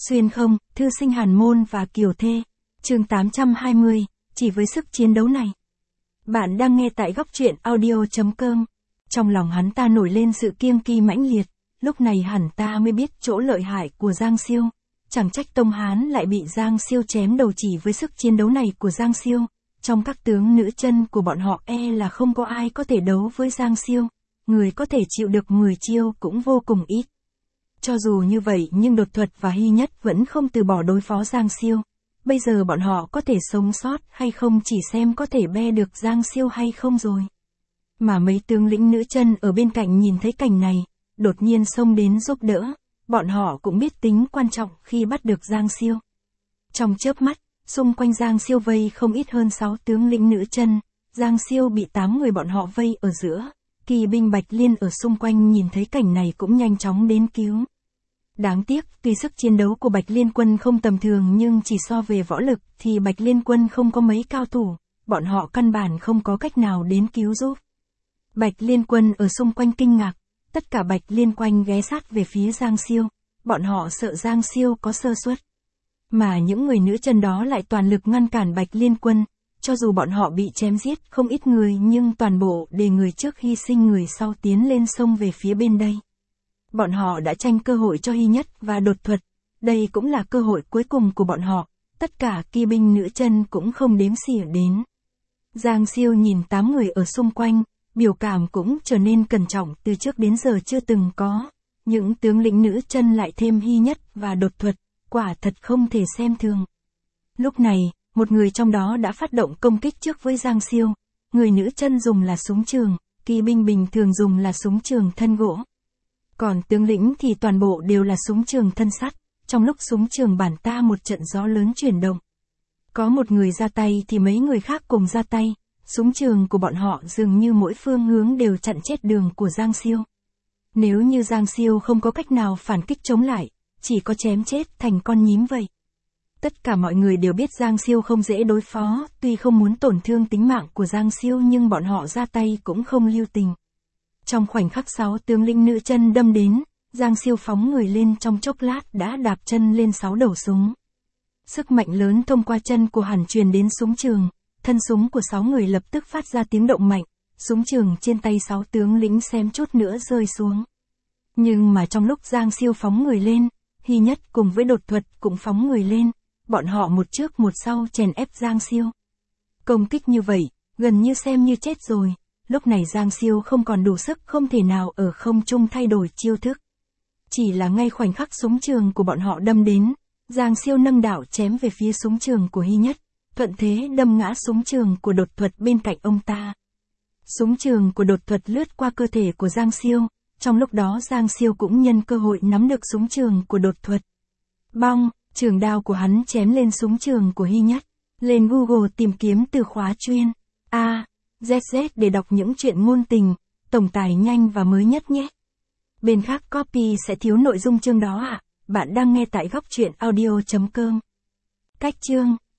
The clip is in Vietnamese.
Xuyên không, thư sinh hàn môn và kiều thê. Chương 820, chỉ với sức chiến đấu này. Bạn đang nghe tại góc truyện audio.com. Trong lòng hắn ta nổi lên sự kiêng kỵ mãnh liệt, lúc này hắn ta mới biết chỗ lợi hại của Giang Siêu. Chẳng trách Tông Hán lại bị Giang Siêu chém đầu chỉ với sức chiến đấu này của Giang Siêu. Trong các tướng nữ chân của bọn họ là không có ai có thể đấu với Giang Siêu. Người có thể chịu được 10 chiêu cũng vô cùng ít. Cho dù như vậy nhưng Đột Thuật và Hy Nhất vẫn không từ bỏ đối phó Giang Siêu. Bây giờ bọn họ có thể sống sót hay không chỉ xem có thể be được Giang Siêu hay không rồi. Mà mấy tướng lĩnh nữ chân ở bên cạnh nhìn thấy cảnh này, đột nhiên xông đến giúp đỡ. Bọn họ cũng biết tính quan trọng khi bắt được Giang Siêu. Trong chớp mắt, xung quanh Giang Siêu vây không ít hơn 6 tướng lĩnh nữ chân. Giang Siêu bị 8 người bọn họ vây ở giữa. Kỳ binh Bạch Liên ở xung quanh nhìn thấy cảnh này cũng nhanh chóng đến cứu. Đáng tiếc, tuy sức chiến đấu của Bạch Liên quân không tầm thường nhưng chỉ so về võ lực thì Bạch Liên quân không có mấy cao thủ, bọn họ căn bản không có cách nào đến cứu giúp. Bạch Liên quân ở xung quanh kinh ngạc, tất cả Bạch Liên quanh ghé sát về phía Giang Siêu, bọn họ sợ Giang Siêu có sơ suất. Mà những người nữ chân đó lại toàn lực ngăn cản Bạch Liên quân, cho dù bọn họ bị chém giết không ít người nhưng toàn bộ để người trước hy sinh người sau tiến lên sông về phía bên đây. Bọn họ đã tranh cơ hội cho Hy Nhất và Đột Thuật, đây cũng là cơ hội cuối cùng của bọn họ, tất cả kỳ binh nữ chân cũng không đếm xỉa đến. Giang Siêu nhìn 8 người ở xung quanh, biểu cảm cũng trở nên cẩn trọng từ trước đến giờ chưa từng có. Những tướng lĩnh nữ chân lại thêm Hy Nhất và Đột Thuật, quả thật không thể xem thường. Lúc này, một người trong đó đã phát động công kích trước với Giang Siêu, người nữ chân dùng là súng trường, kỳ binh bình thường dùng là súng trường thân gỗ. Còn tướng lĩnh thì toàn bộ đều là súng trường thân sắt, trong lúc súng trường bản ta một trận gió lớn chuyển động. Có một người ra tay thì mấy người khác cùng ra tay, súng trường của bọn họ dường như mỗi phương hướng đều chặn chết đường của Giang Siêu. Nếu như Giang Siêu không có cách nào phản kích chống lại, chỉ có chém chết thành con nhím vậy. Tất cả mọi người đều biết Giang Siêu không dễ đối phó, tuy không muốn tổn thương tính mạng của Giang Siêu nhưng bọn họ ra tay cũng không lưu tình. Trong khoảnh khắc 6 tướng lĩnh nữ chân đâm đến, Giang Siêu phóng người lên trong chốc lát đã đạp chân lên 6 đầu súng. Sức mạnh lớn thông qua chân của hắn truyền đến súng trường, thân súng của 6 người lập tức phát ra tiếng động mạnh, súng trường trên tay 6 tướng lĩnh xém chút nữa rơi xuống. Nhưng mà trong lúc Giang Siêu phóng người lên, Hy Nhất cùng với Đột Thuật cũng phóng người lên, bọn họ một trước một sau chèn ép Giang Siêu. Công kích như vậy, gần như xem như chết rồi. Lúc này Giang Siêu không còn đủ sức không thể nào ở không trung thay đổi chiêu thức. Chỉ là ngay khoảnh khắc súng trường của bọn họ đâm đến, Giang Siêu nâng đạo chém về phía súng trường của Hy Nhất, thuận thế đâm ngã súng trường của Đột Thuật bên cạnh ông ta. Súng trường của Đột Thuật lướt qua cơ thể của Giang Siêu, trong lúc đó Giang Siêu cũng nhân cơ hội nắm được súng trường của Đột Thuật. Bong, trường đao của hắn chém lên súng trường của Hy Nhất. Lên Google tìm kiếm từ khóa chuyên ZZ để đọc những chuyện ngôn tình, tổng tài nhanh và mới nhất nhé. Bên khác copy sẽ thiếu nội dung chương đó ạ. Bạn đang nghe tại góc truyện audio.com. Cách chương